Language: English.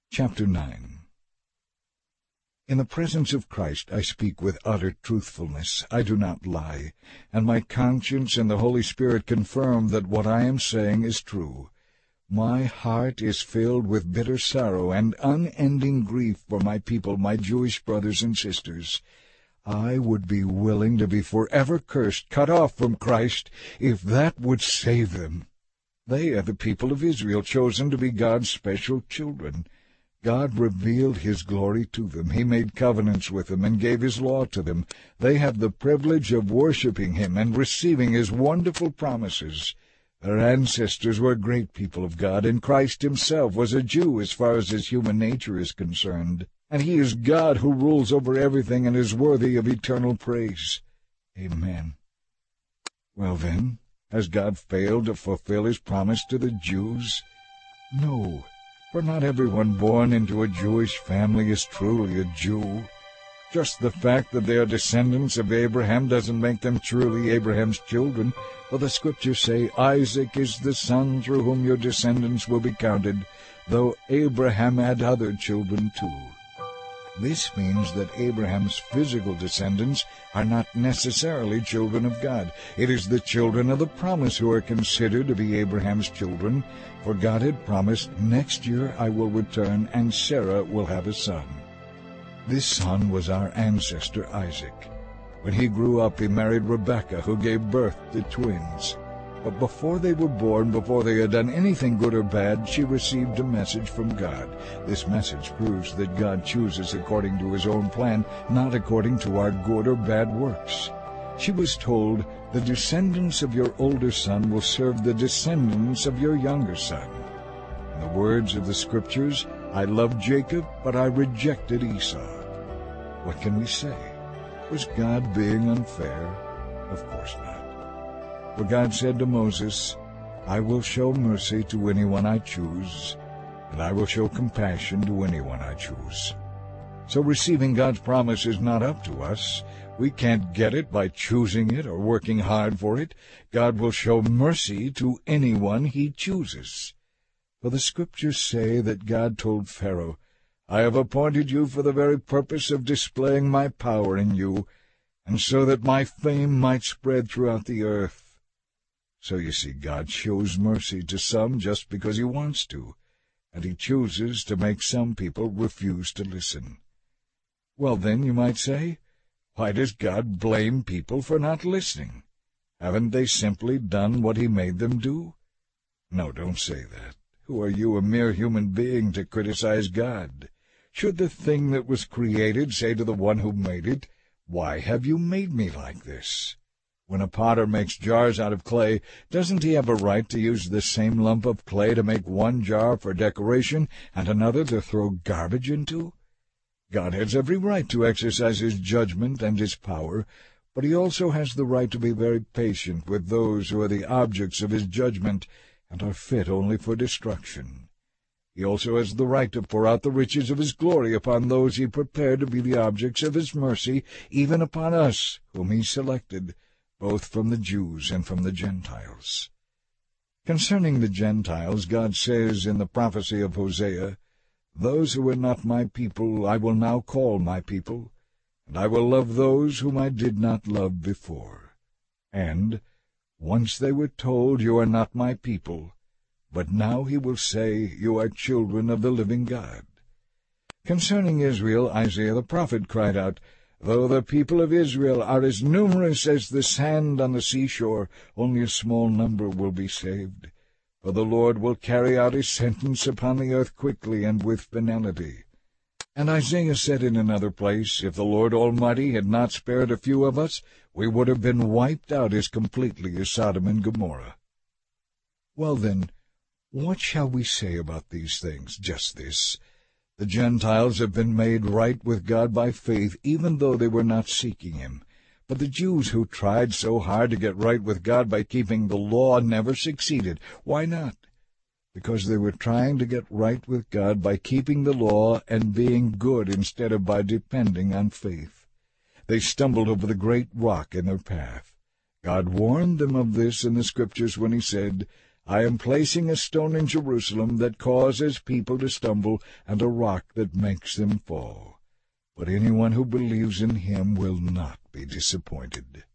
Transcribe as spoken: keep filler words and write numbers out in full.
Chapter nine. In the presence of Christ I speak with utter truthfulness. I do not lie, and my conscience and the Holy Spirit confirm that what I am saying is true. My heart is filled with bitter sorrow and unending grief for my people, my Jewish brothers and sisters. I would be willing to be forever cursed, cut off from Christ, if that would save them. They are the people of Israel, chosen to be God's special children. God revealed His glory to them. He made covenants with them and gave His law to them. They have the privilege of worshiping Him and receiving His wonderful promises. Their ancestors were great people of God, and Christ Himself was a Jew as far as His human nature is concerned. And He is God who rules over everything and is worthy of eternal praise. Amen. Well then, has God failed to fulfill His promise to the Jews? No. For not everyone born into a Jewish family is truly a Jew. Just the fact that they are descendants of Abraham doesn't make them truly Abraham's children, for the Scriptures say, Isaac is the son through whom your descendants will be counted, though Abraham had other children too. This means that Abraham's physical descendants are not necessarily children of God. It is the children of the promise who are considered to be Abraham's children, for God had promised, next year I will return and Sarah will have a son. This son was our ancestor Isaac. When he grew up, he married Rebekah, who gave birth to twins. But before they were born, before they had done anything good or bad, she received a message from God. This message proves that God chooses according to His own plan, not according to our good or bad works. She was told, the descendants of your older son will serve the descendants of your younger son. In the words of the Scriptures, I loved Jacob, but I rejected Esau. What can we say? Was God being unfair? Of course not. For God said to Moses, I will show mercy to anyone I choose, and I will show compassion to anyone I choose. So receiving God's promise is not up to us. We can't get it by choosing it or working hard for it. God will show mercy to anyone He chooses. For the Scriptures say that God told Pharaoh, I have appointed you for the very purpose of displaying my power in you, and so that my fame might spread throughout the earth. So you see, God shows mercy to some just because He wants to, and He chooses to make some people refuse to listen. Well then, you might say, why does God blame people for not listening? Haven't they simply done what He made them do? No, don't say that. Who are you, a mere human being, to criticize God? Should the thing that was created say to the one who made it, Why have you made me like this? When a potter makes jars out of clay, doesn't he have a right to use the same lump of clay to make one jar for decoration and another to throw garbage into? God has every right to exercise His judgment and His power, but He also has the right to be very patient with those who are the objects of His judgment and are fit only for destruction. He also has the right to pour out the riches of His glory upon those He prepared to be the objects of His mercy, even upon us, whom He selected, both from the Jews and from the Gentiles. Concerning the Gentiles, God says in the prophecy of Hosea, Those who were not my people I will now call my people, and I will love those whom I did not love before. And, once they were told, You are not my people, but now He will say, You are children of the living God. Concerning Israel, Isaiah the prophet cried out, Though the people of Israel are as numerous as the sand on the seashore, only a small number will be saved. For the Lord will carry out His sentence upon the earth quickly and with finality. And Isaiah said in another place, If the Lord Almighty had not spared a few of us, we would have been wiped out as completely as Sodom and Gomorrah. Well then, what shall we say about these things? Just this. The Gentiles have been made right with God by faith, even though they were not seeking Him. But the Jews who tried so hard to get right with God by keeping the law never succeeded. Why not? Because they were trying to get right with God by keeping the law and being good instead of by depending on faith. They stumbled over the great rock in their path. God warned them of this in the Scriptures when He said, I am placing a stone in Jerusalem that causes people to stumble, and a rock that makes them fall. But anyone who believes in him will not be disappointed."